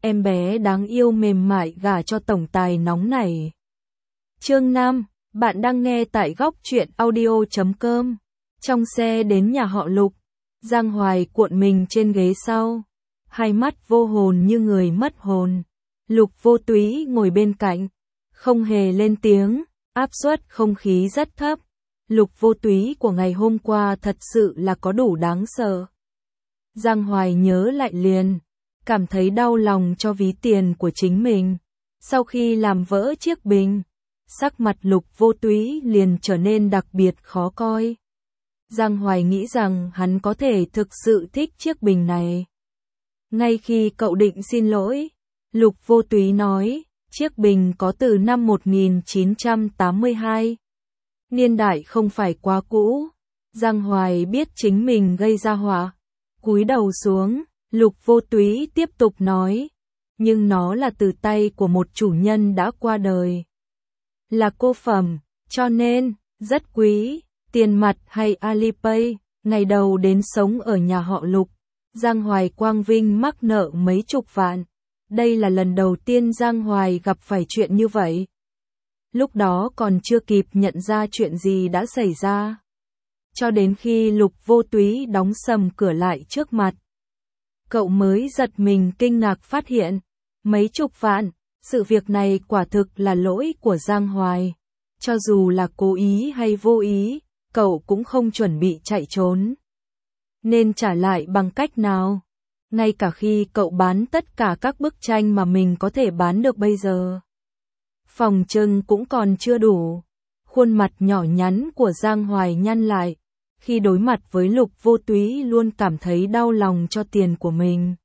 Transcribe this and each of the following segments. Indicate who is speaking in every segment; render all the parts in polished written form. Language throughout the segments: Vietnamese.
Speaker 1: em bé đáng yêu mềm mại gả cho tổng tài nóng này. Chương 5, bạn đang nghe tại góc truyện audio.com. Trong xe đến nhà họ Lục, Giang Hoài cuộn mình trên ghế sau, hai mắt vô hồn như người mất hồn. Lục Vô Túy ngồi bên cạnh, không hề lên tiếng, áp suất không khí rất thấp. Lục Vô Túy của ngày hôm qua thật sự là có đủ đáng sợ. Giang Hoài nhớ lại liền, cảm thấy đau lòng cho ví tiền của chính mình. Sau khi làm vỡ chiếc bình, sắc mặt Lục Vô Túy liền trở nên đặc biệt khó coi. Giang Hoài nghĩ rằng hắn có thể thực sự thích chiếc bình này. Ngay khi cậu định xin lỗi, Lục Vô Túy nói, chiếc bình có từ năm 1982. Niên đại không phải quá cũ. Giang Hoài biết chính mình gây ra họa, cúi đầu xuống. Lục Vô Túy tiếp tục nói, nhưng nó là từ tay của một chủ nhân đã qua đời. Là cô phẩm, cho nên, rất quý, tiền mặt hay Alipay. Ngày đầu đến sống ở nhà họ Lục, Giang Hoài quang vinh mắc nợ mấy chục vạn. Đây là lần đầu tiên Giang Hoài gặp phải chuyện như vậy. Lúc đó còn chưa kịp nhận ra chuyện gì đã xảy ra. Cho đến khi Lục Vô Túy đóng sầm cửa lại trước mặt, cậu mới giật mình kinh ngạc phát hiện, mấy chục vạn, sự việc này quả thực là lỗi của Giang Hoài. Cho dù là cố ý hay vô ý, cậu cũng không chuẩn bị chạy trốn. Nên trả lại bằng cách nào? Ngay cả khi cậu bán tất cả các bức tranh mà mình có thể bán được bây giờ, phòng trưng cũng còn chưa đủ. Khuôn mặt nhỏ nhắn của Giang Hoài nhăn lại. Khi đối mặt với Lục Vô Túy luôn cảm thấy đau lòng cho tiền của mình.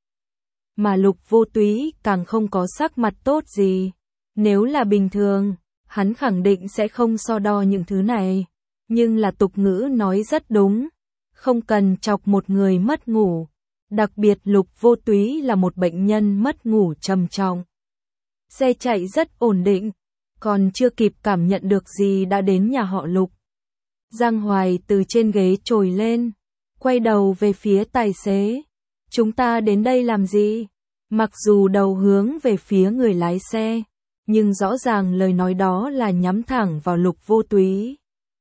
Speaker 1: Mà Lục Vô Túy càng không có sắc mặt tốt gì. Nếu là bình thường, hắn khẳng định sẽ không so đo những thứ này. Nhưng là tục ngữ nói rất đúng. Không cần chọc một người mất ngủ. Đặc biệt Lục Vô Túy là một bệnh nhân mất ngủ trầm trọng. Xe chạy rất ổn định. Còn chưa kịp cảm nhận được gì đã đến nhà họ Lục. Giang Hoài từ trên ghế trồi lên, quay đầu về phía tài xế. Chúng ta đến đây làm gì? Mặc dù đầu hướng về phía người lái xe, nhưng rõ ràng lời nói đó là nhắm thẳng vào Lục Vô Túy.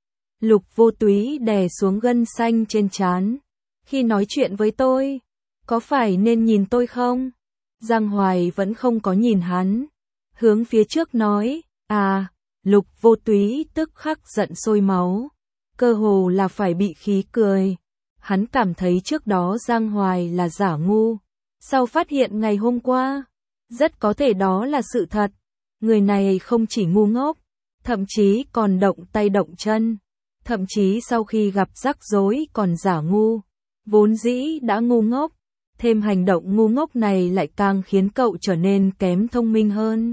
Speaker 1: Lục Vô Túy đè xuống gân xanh trên trán. Khi nói chuyện với tôi, có phải nên nhìn tôi không? Giang Hoài vẫn không có nhìn hắn. Hướng phía trước nói, Lục Vô Túy tức khắc giận sôi máu. Cơ hồ là phải bị khí cười. Hắn cảm thấy trước đó Giang Hoài là giả ngu. Sau phát hiện ngày hôm qua, rất có thể đó là sự thật. Người này không chỉ ngu ngốc, thậm chí còn động tay động chân. Thậm chí sau khi gặp rắc rối còn giả ngu. Vốn dĩ đã ngu ngốc, thêm hành động ngu ngốc này lại càng khiến cậu trở nên kém thông minh hơn.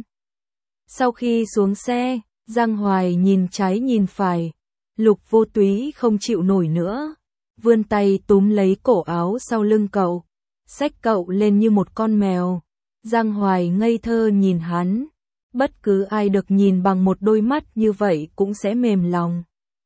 Speaker 1: Sau khi xuống xe, Giang Hoài nhìn trái nhìn phải. Lục Vô Túy không chịu nổi nữa, vươn tay túm lấy cổ áo sau lưng cậu, xách cậu lên như một con mèo. Giang Hoài ngây thơ nhìn hắn, bất cứ ai được nhìn bằng một đôi mắt như vậy cũng sẽ mềm lòng.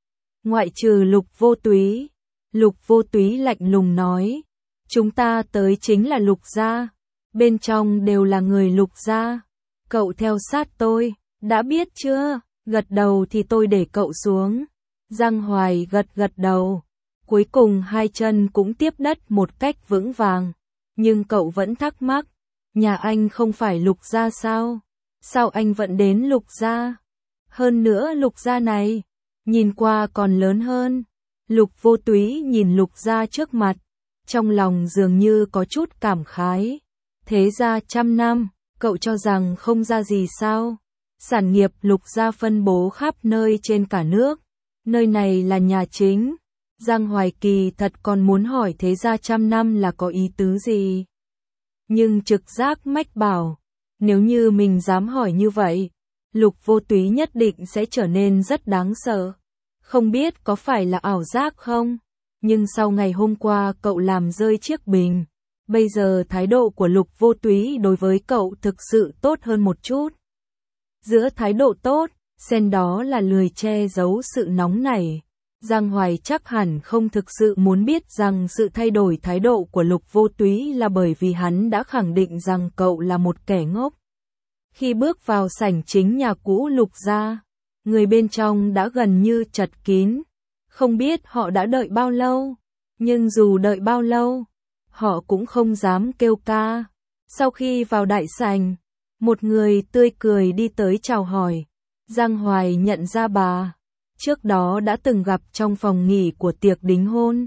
Speaker 1: Ngoại trừ Lục Vô Túy. Lục Vô Túy lạnh lùng nói, chúng ta tới chính là Lục gia, bên trong đều là người Lục gia. Cậu theo sát tôi, đã biết chưa? Gật đầu thì tôi để cậu xuống. Giang Hoài gật đầu, cuối cùng hai chân cũng tiếp đất một cách vững vàng. Nhưng cậu vẫn thắc mắc, nhà anh không phải Lục gia sao? Sao anh vẫn đến Lục gia? Hơn nữa Lục gia này, nhìn qua còn lớn hơn. Lục Vô Túy nhìn Lục gia trước mặt, trong lòng dường như có chút cảm khái. Thế gia trăm năm, cậu cho rằng không ra gì sao? Sản nghiệp Lục gia phân bố khắp nơi trên cả nước. Nơi này là nhà chính. Giang Hoài kỳ thật còn muốn hỏi thế gia trăm năm là có ý tứ gì. Nhưng trực giác mách bảo, nếu như mình dám hỏi như vậy, Lục Vô Túy nhất định sẽ trở nên rất đáng sợ. Không biết có phải là ảo giác không? Nhưng sau ngày hôm qua cậu làm rơi chiếc bình, bây giờ thái độ của Lục Vô Túy đối với cậu thực sự tốt hơn một chút. Giữa thái độ tốt, xen đó là lười che giấu sự nóng nảy. Giang Hoài chắc hẳn không thực sự muốn biết rằng sự thay đổi thái độ của Lục Vô Túy là bởi vì hắn đã khẳng định rằng cậu là một kẻ ngốc. Khi bước vào sảnh chính nhà cũ Lục gia, người bên trong đã gần như chật kín. Không biết họ đã đợi bao lâu, nhưng dù đợi bao lâu, họ cũng không dám kêu ca. Sau khi vào đại sảnh, một người tươi cười đi tới chào hỏi. Giang Hoài nhận ra bà, trước đó đã từng gặp trong phòng nghỉ của tiệc đính hôn.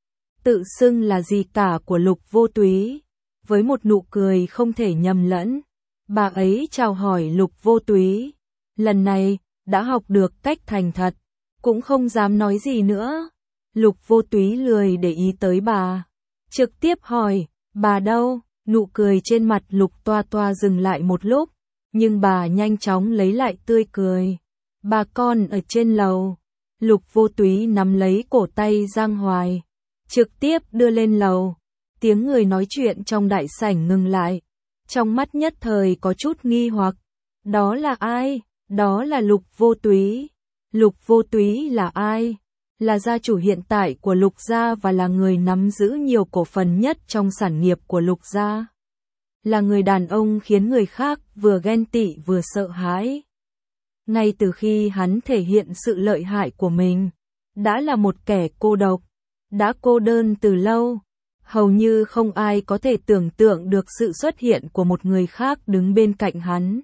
Speaker 1: Tự xưng là dì cả của Lục Vô Túy, với một nụ cười không thể nhầm lẫn. Bà ấy chào hỏi Lục Vô Túy. Lần này, đã học được cách thành thật, cũng không dám nói gì nữa. Lục Vô Túy lười để ý tới bà, trực tiếp hỏi, bà đâu? Nụ cười trên mặt Lục Toa Toa dừng lại một lúc, nhưng bà nhanh chóng lấy lại tươi cười. Bà con ở trên lầu. Lục Vô Túy nắm lấy cổ tay Giang Hoài, trực tiếp đưa lên lầu. Tiếng người nói chuyện trong đại sảnh ngừng lại. Trong mắt nhất thời có chút nghi hoặc. Đó là ai? Đó là Lục Vô Túy. Lục Vô Túy là ai? Là gia chủ hiện tại của Lục gia và là người nắm giữ nhiều cổ phần nhất trong sản nghiệp của Lục gia. Là người đàn ông khiến người khác vừa ghen tị vừa sợ hãi. Ngay từ khi hắn thể hiện sự lợi hại của mình, đã là một kẻ cô độc, đã cô đơn từ lâu. Hầu như không ai có thể tưởng tượng được sự xuất hiện của một người khác đứng bên cạnh hắn.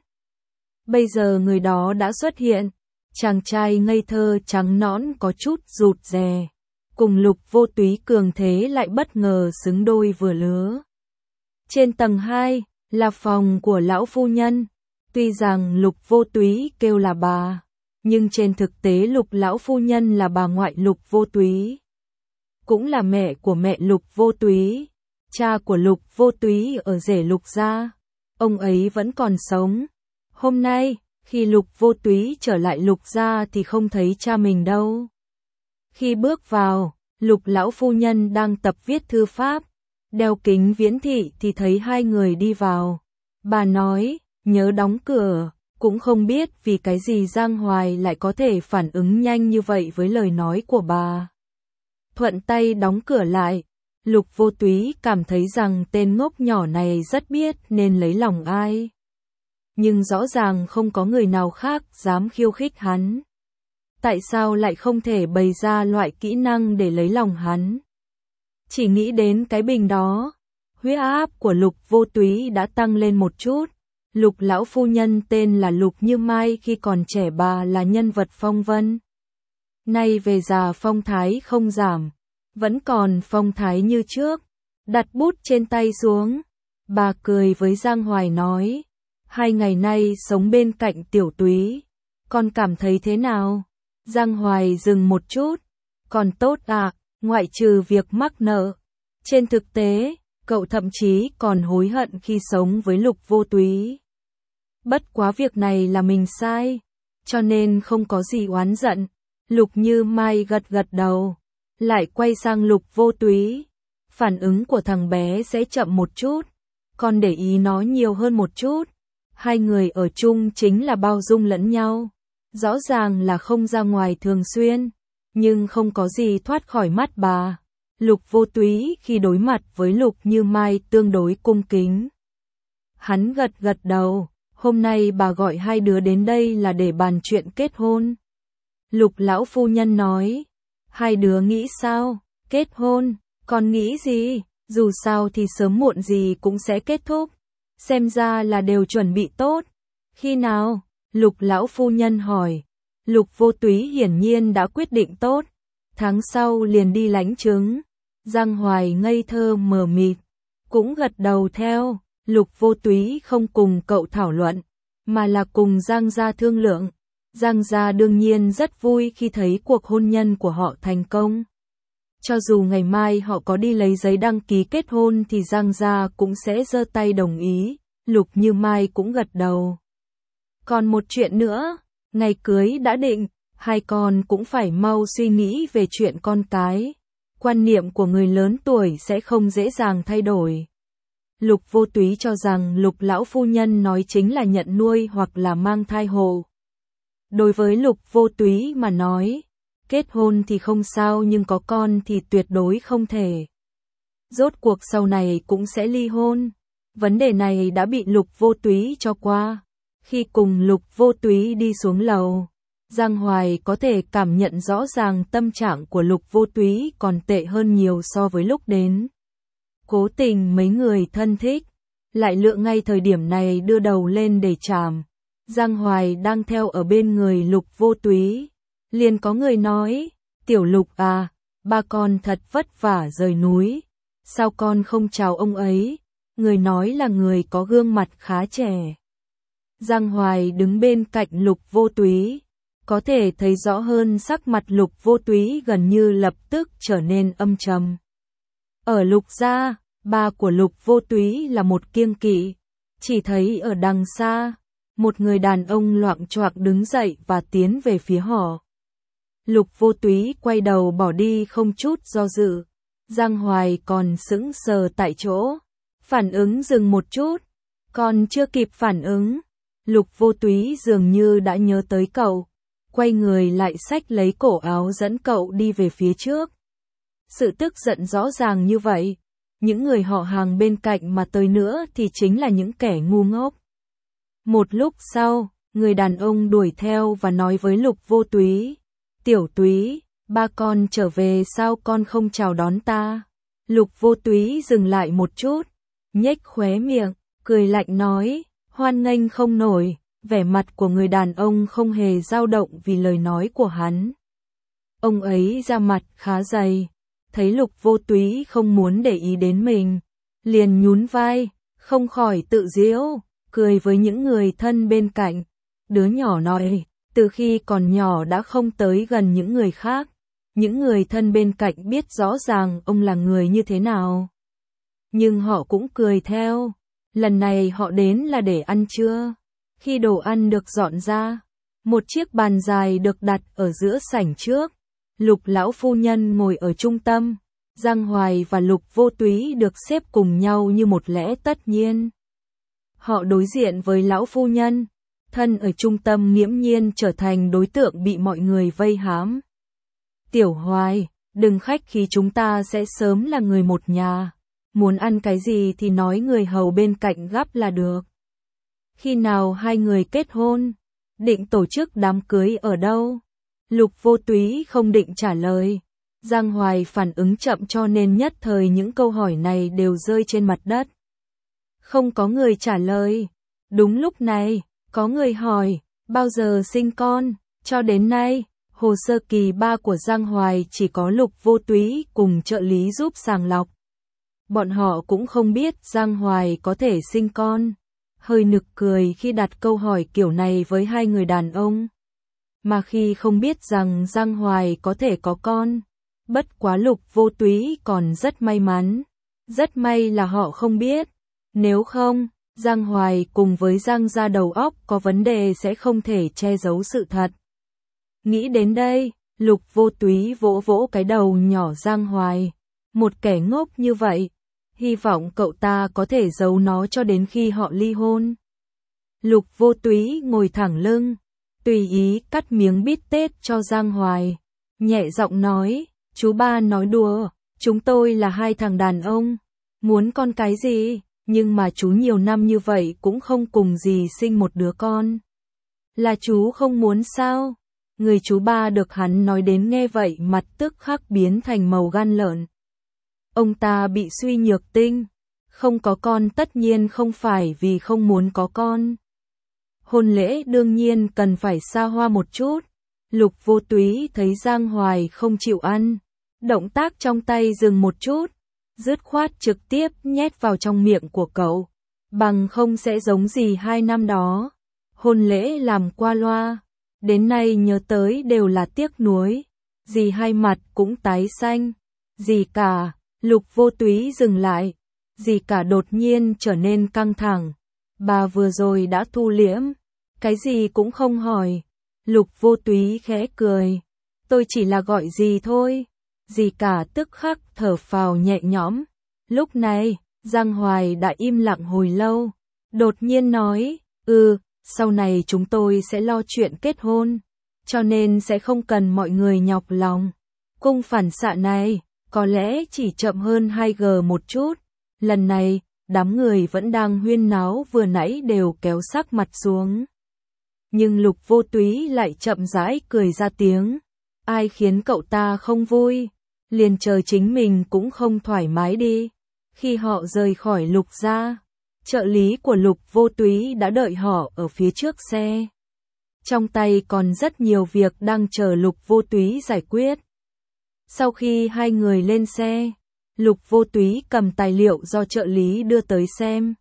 Speaker 1: Bây giờ người đó đã xuất hiện. Chàng trai ngây thơ trắng nõn có chút rụt rè, cùng Lục Vô Túy cường thế lại bất ngờ xứng đôi vừa lứa. Trên tầng 2 là phòng của lão phu nhân. Tuy rằng Lục Vô Túy kêu là bà, nhưng trên thực tế Lục lão phu nhân là bà ngoại Lục Vô Túy, cũng là mẹ của mẹ Lục Vô Túy. Cha của Lục Vô Túy ở rể Lục gia, ông ấy vẫn còn sống. Hôm nay, khi Lục Vô Túy trở lại Lục gia thì không thấy cha mình đâu. Khi bước vào, Lục lão phu nhân đang tập viết thư pháp, đeo kính viễn thị thì thấy hai người đi vào. Bà nói, nhớ đóng cửa, cũng không biết vì cái gì Giang Hoài lại có thể phản ứng nhanh như vậy với lời nói của bà. Thuận tay đóng cửa lại, Lục Vô Túy cảm thấy rằng tên ngốc nhỏ này rất biết nên lấy lòng ai. Nhưng rõ ràng không có người nào khác dám khiêu khích hắn. Tại sao lại không thể bày ra loại kỹ năng để lấy lòng hắn? Chỉ nghĩ đến cái bình đó, huyết áp của Lục Vô Túy đã tăng lên một chút. Lục lão phu nhân tên là Lục Như Mai, khi còn trẻ bà là nhân vật phong vân. Nay về già phong thái không giảm, vẫn còn phong thái như trước. Đặt bút trên tay xuống, bà cười với Giang Hoài nói, 2 ngày nay sống bên cạnh Tiểu Túy, con cảm thấy thế nào? Giang Hoài dừng một chút, còn tốt ạ, ngoại trừ việc mắc nợ. Trên thực tế, cậu thậm chí còn hối hận khi sống với Lục Vô Túy. Bất quá việc này là mình sai, cho nên không có gì oán giận. Lục Như Mai gật gật đầu, lại quay sang Lục Vô Túy. Phản ứng của thằng bé sẽ chậm một chút, con để ý nó nhiều hơn một chút. Hai người ở chung chính là bao dung lẫn nhau. Rõ ràng là không ra ngoài thường xuyên, nhưng không có gì thoát khỏi mắt bà. Lục Vô Túy khi đối mặt với Lục Như Mai tương đối cung kính. Hắn gật gật đầu, hôm nay bà gọi hai đứa đến đây là để bàn chuyện kết hôn. Lục lão phu nhân nói, hai đứa nghĩ sao? Kết hôn? Con nghĩ gì? Dù sao thì sớm muộn gì cũng sẽ kết thúc. Xem ra là đều chuẩn bị tốt. Khi nào? Lục lão phu nhân hỏi. Lục Vô Túy hiển nhiên đã quyết định tốt. Tháng sau liền đi lãnh chứng. Giang Hoài ngây thơ mờ mịt, cũng gật đầu theo. Lục Vô Túy không cùng cậu thảo luận, mà là cùng Giang gia thương lượng. Giang gia đương nhiên rất vui khi thấy cuộc hôn nhân của họ thành công. Cho dù ngày mai họ có đi lấy giấy đăng ký kết hôn thì Giang gia cũng sẽ giơ tay đồng ý. Lục Như Mai cũng gật đầu. Còn một chuyện nữa, ngày cưới đã định, hai con cũng phải mau suy nghĩ về chuyện con cái. Quan niệm của người lớn tuổi sẽ không dễ dàng thay đổi. Lục Vô Túy cho rằng Lục lão phu nhân nói chính là nhận nuôi hoặc là mang thai hộ. Đối với Lục Vô Túy mà nói, Kết hôn thì không sao nhưng có con thì tuyệt đối không thể. Rốt cuộc sau này cũng sẽ ly hôn. Vấn đề này đã bị Lục Vô Túy cho qua. Khi cùng Lục Vô Túy đi xuống lầu, Giang Hoài có thể cảm nhận rõ ràng tâm trạng của Lục Vô Túy còn tệ hơn nhiều so với lúc đến. Cố tình mấy người thân thích, lại lựa ngay thời điểm này đưa đầu lên để chàm. Giang Hoài đang theo ở bên người Lục Vô Túy. Liền có người nói, tiểu Lục à, ba con thật vất vả rời núi. Sao con không chào ông ấy? Người nói là người có gương mặt khá trẻ. Giang Hoài đứng bên cạnh Lục Vô Túy, có thể thấy rõ hơn sắc mặt Lục Vô Túy gần như lập tức trở nên âm trầm. Ở Lục gia, ba của Lục Vô Túy là một kiêng kỵ, chỉ thấy ở đằng xa, một người đàn ông loạng choạng đứng dậy và tiến về phía họ. Lục Vô Túy quay đầu bỏ đi không chút do dự. Giang Hoài còn sững sờ tại chỗ, phản ứng dừng một chút, còn chưa kịp phản ứng, Lục Vô Túy dường như đã nhớ tới cậu, quay người lại xách lấy cổ áo dẫn cậu đi về phía trước. Sự tức giận rõ ràng như vậy, những người họ hàng bên cạnh mà tới nữa thì chính là những kẻ ngu ngốc. Một lúc sau, người đàn ông đuổi theo và nói với Lục Vô Túy, tiểu Túy, ba con trở về sao con không chào đón ta? Lục Vô Túy dừng lại một chút, nhếch khóe miệng, cười lạnh nói, hoan nghênh không nổi, vẻ mặt của người đàn ông không hề dao động vì lời nói của hắn. Ông ấy da mặt khá dày, thấy Lục Vô Túy không muốn để ý đến mình, liền nhún vai, không khỏi tự giễu, cười với những người thân bên cạnh. Đứa nhỏ nói, từ khi còn nhỏ đã không tới gần những người khác. Những người thân bên cạnh biết rõ ràng ông là người như thế nào. Nhưng họ cũng cười theo. Lần này họ đến là để ăn trưa. Khi đồ ăn được dọn ra, một chiếc bàn dài được đặt ở giữa sảnh trước. Lục lão phu nhân ngồi ở trung tâm. Giang Hoài và Lục Vô Túy được xếp cùng nhau như một lẽ tất nhiên. Họ đối diện với lão phu nhân. Thân ở trung tâm nghiễm nhiên trở thành đối tượng bị mọi người vây hãm. Tiểu Hoài, đừng khách khí, chúng ta sẽ sớm là người một nhà. Muốn ăn cái gì thì nói người hầu bên cạnh gắp là được. Khi nào hai người kết hôn? Định tổ chức đám cưới ở đâu? Lục Vô Túy không định trả lời. Giang Hoài phản ứng chậm cho nên nhất thời những câu hỏi này đều rơi trên mặt đất. Không có người trả lời. Đúng lúc này, có người hỏi, bao giờ sinh con? Cho đến nay, hồ sơ kỳ 3 của Giang Hoài chỉ có Lục Vô Túy cùng trợ lý giúp sàng lọc. Bọn họ cũng không biết Giang Hoài có thể sinh con. Hơi nực cười khi đặt câu hỏi kiểu này với hai người đàn ông. Mà khi không biết rằng Giang Hoài có thể có con. Bất quá Lục Vô Túy còn rất may mắn. Rất may là họ không biết. Nếu không, Giang Hoài cùng với Giang gia đầu óc có vấn đề sẽ không thể che giấu sự thật. Nghĩ đến đây, Lục Vô Túy vỗ vỗ cái đầu nhỏ Giang Hoài. Một kẻ ngốc như vậy, hy vọng cậu ta có thể giấu nó cho đến khi họ ly hôn. Lục Vô Túy ngồi thẳng lưng, tùy ý cắt miếng bít tết cho Giang Hoài. Nhẹ giọng nói, chú ba nói đùa, chúng tôi là hai thằng đàn ông. Muốn con cái gì, nhưng mà chú nhiều năm như vậy cũng không cùng gì sinh một đứa con. Là chú không muốn sao? Người chú ba được hắn nói đến nghe vậy mặt tức khắc biến thành màu gan lợn. Ông ta bị suy nhược tinh, không có con tất nhiên không phải vì không muốn có con. Hôn lễ đương nhiên cần phải xa hoa một chút. Lục Vô Túy thấy Giang Hoài không chịu ăn, động tác trong tay dừng một chút, dứt khoát trực tiếp nhét vào trong miệng của cậu, bằng không sẽ giống gì 2 năm đó. Hôn lễ làm qua loa, đến nay nhớ tới đều là tiếc nuối. Dì hai mặt cũng tái xanh. Dì cả, Lục Vô Túy dừng lại. Dì cả đột nhiên trở nên căng thẳng. Bà vừa rồi đã thu liễm, cái gì cũng không hỏi. Lục Vô Túy khẽ cười. Tôi chỉ là gọi dì thôi. Dì cả tức khắc thở phào nhẹ nhõm. Lúc này, Giang Hoài đã im lặng hồi lâu. Đột nhiên nói, sau này chúng tôi sẽ lo chuyện kết hôn. cho nên sẽ không cần mọi người nhọc lòng. Cung phản xạ này, có lẽ chỉ chậm hơn 2G một chút. Lần này, đám người vẫn đang huyên náo vừa nãy đều kéo sắc mặt xuống. Nhưng Lục Vô Túy lại chậm rãi cười ra tiếng. Ai khiến cậu ta không vui? Liền chờ chính mình cũng không thoải mái đi. Khi họ rời khỏi Lục gia, trợ lý của Lục Vô Túy đã đợi họ ở phía trước xe. Trong tay còn rất nhiều việc đang chờ Lục Vô Túy giải quyết. Sau khi hai người lên xe, Lục Vô Túy cầm tài liệu do trợ lý đưa tới xem.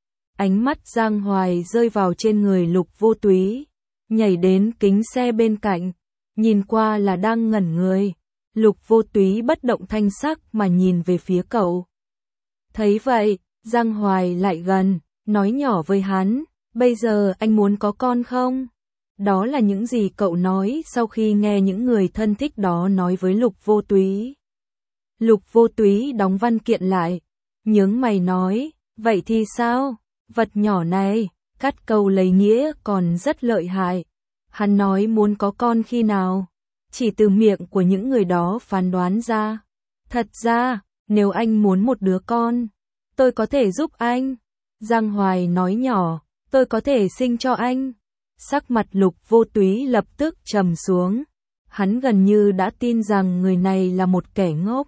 Speaker 1: Ánh mắt Giang Hoài rơi vào trên người Lục Vô Túy, nhảy đến kính xe bên cạnh, nhìn qua là đang ngẩn người. Lục Vô Túy bất động thanh sắc mà nhìn về phía cậu. Thấy vậy, Giang Hoài lại gần, nói nhỏ với hắn, bây giờ anh muốn có con không? Đó là những gì cậu nói sau khi nghe những người thân thích đó nói với Lục Vô Túy. Lục Vô Túy đóng văn kiện lại, nhướng mày nói, vậy thì sao? Vật nhỏ này, cắt câu lấy nghĩa còn rất lợi hại. Hắn nói muốn có con khi nào? Chỉ từ miệng của những người đó phán đoán ra. Thật ra, nếu anh muốn một đứa con, tôi có thể giúp anh. Giang Hoài nói nhỏ, tôi có thể sinh cho anh. Sắc mặt Lục Vô Túy lập tức trầm xuống. Hắn gần như đã tin rằng người này là một kẻ ngốc.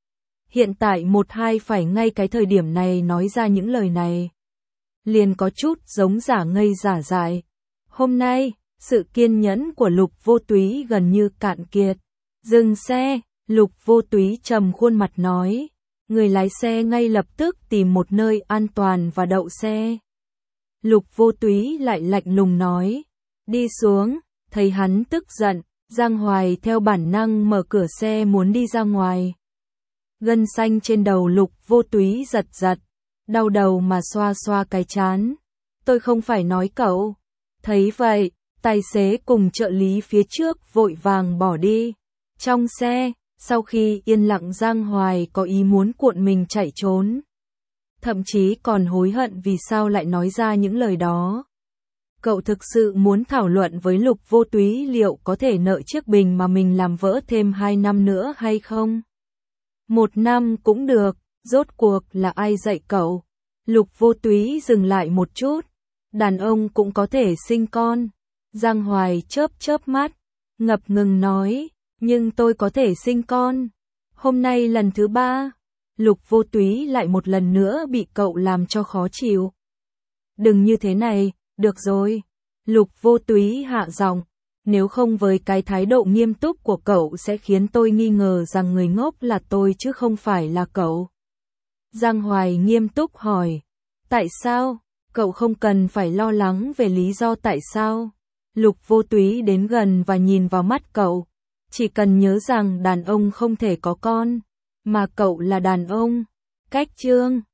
Speaker 1: Hiện tại một hai phải ngay cái thời điểm này nói ra những lời này. Liền có chút giống giả ngây giả dại. Hôm nay, sự kiên nhẫn của Lục Vô Túy gần như cạn kiệt. Dừng xe, Lục Vô Túy trầm khuôn mặt nói. Người lái xe ngay lập tức tìm một nơi an toàn và đậu xe. Lục Vô Túy lại lạnh lùng nói. Đi xuống, thấy hắn tức giận, Giang Hoài theo bản năng mở cửa xe muốn đi ra ngoài. Gân xanh trên đầu Lục Vô Túy giật giật, đau đầu mà xoa xoa cái trán. Tôi không phải nói cậu. Thấy vậy, tài xế cùng trợ lý phía trước vội vàng bỏ đi. Trong xe, sau khi yên lặng Giang Hoài có ý muốn cuộn mình chạy trốn. Thậm chí còn hối hận vì sao lại nói ra những lời đó. Cậu thực sự muốn thảo luận với Lục Vô Túy liệu có thể nợ chiếc bình mà mình làm vỡ thêm 2 năm nữa hay không? 1 năm cũng được, rốt cuộc là ai dạy cậu? Lục Vô Túy dừng lại một chút. Đàn ông cũng có thể sinh con. Giang Hoài chớp chớp mắt, ngập ngừng nói, nhưng tôi có thể sinh con. Hôm nay lần thứ 3, Lục Vô Túy lại một lần nữa bị cậu làm cho khó chịu. Đừng như thế này, được rồi. Lục Vô Túy hạ giọng, nếu không với cái thái độ nghiêm túc của cậu sẽ khiến tôi nghi ngờ rằng người ngốc là tôi chứ không phải là cậu. Giang Hoài nghiêm túc hỏi, tại sao? Cậu không cần phải lo lắng về lý do tại sao. Lục Vô Túy đến gần và nhìn vào mắt cậu. Chỉ cần nhớ rằng đàn ông không thể có con, mà cậu là đàn ông. Cách chương